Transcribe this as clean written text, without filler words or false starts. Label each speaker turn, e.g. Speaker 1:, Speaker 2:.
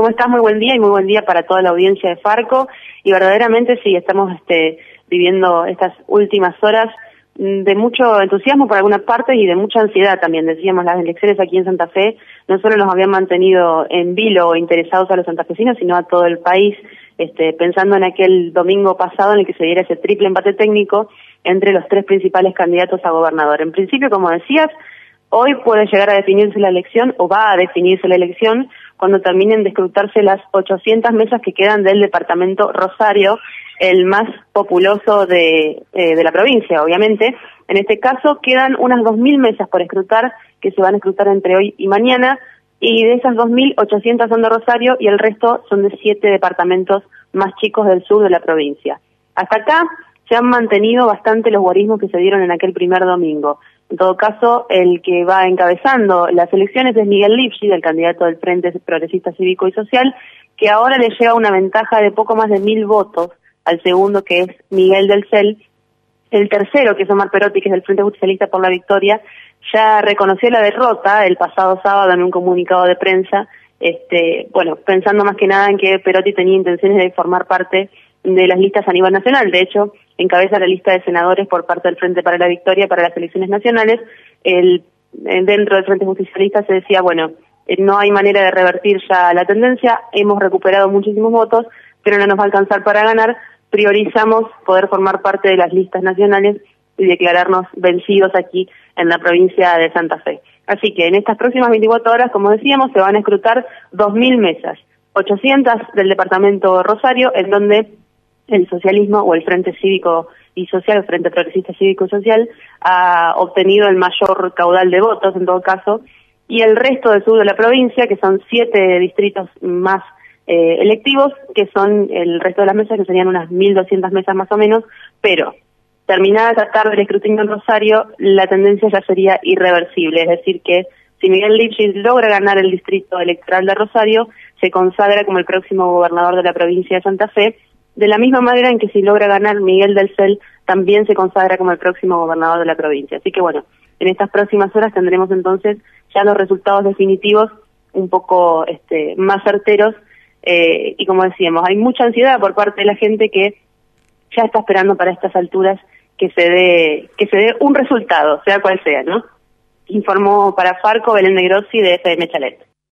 Speaker 1: ¿Cómo estás? Muy buen día y muy buen día para toda la audiencia de Farco. Y verdaderamente sí, estamos viviendo estas últimas horas de mucho entusiasmo por algunas partes y de mucha ansiedad también. Decíamos, las elecciones aquí en Santa Fe no solo nos habían mantenido en vilo o interesados a los santafesinos, sino a todo el país, pensando en aquel domingo pasado en el que se diera ese triple empate técnico entre los tres principales candidatos a gobernador. En principio, como decías, hoy puede llegar a definirse la elección, o va a definirse la elección, cuando terminen de escrutarse las 800 mesas que quedan del departamento Rosario, el más populoso de la provincia, obviamente. En este caso quedan unas 2.000 mesas por escrutar, que se van a escrutar entre hoy y mañana, y de esas 2.800 son de Rosario y el resto son de 7 departamentos más chicos del sur de la provincia. Hasta acá se han mantenido bastante los guarismos que se dieron en aquel primer domingo. En todo caso, el que va encabezando las elecciones es Miguel Lipschitz, el candidato del Frente Progresista Cívico y Social, que ahora le lleva una ventaja de poco más de 1.000 votos al segundo, que es Miguel del CEL. El tercero, que es Omar Perotti, que es del Frente Justicialista por la Victoria, ya reconoció la derrota el pasado sábado en un comunicado de prensa, pensando más que nada en que Perotti tenía intenciones de formar parte de las listas a nivel nacional. De hecho, encabeza la lista de senadores por parte del Frente para la Victoria para las elecciones nacionales. Dentro del Frente Justicialista se decía, no hay manera de revertir ya la tendencia, hemos recuperado muchísimos votos, pero no nos va a alcanzar para ganar, priorizamos poder formar parte de las listas nacionales y declararnos vencidos aquí en la provincia de Santa Fe. Así que en estas próximas 24 horas, como decíamos, se van a escrutar 2.000 mesas, 800 del departamento Rosario, en donde el socialismo o el Frente Cívico y Social, el Frente Progresista Cívico y Social, ha obtenido el mayor caudal de votos en todo caso, y el resto del sur de la provincia, que son 7 distritos más electivos, que son el resto de las mesas, que serían unas 1.200 mesas más o menos, pero terminada esta tarde el escrutinio en Rosario, la tendencia ya sería irreversible, es decir que si Miguel Lipschitz logra ganar el distrito electoral de Rosario, se consagra como el próximo gobernador de la provincia de Santa Fe, de la misma manera en que si logra ganar Miguel del CEL, también se consagra como el próximo gobernador de la provincia. Así que en estas próximas horas tendremos entonces ya los resultados definitivos un poco más certeros, y como decíamos, hay mucha ansiedad por parte de la gente que ya está esperando para estas alturas que se dé un resultado, sea cual sea, ¿no? Informó para Farco Belén Negrossi de FM Chalet.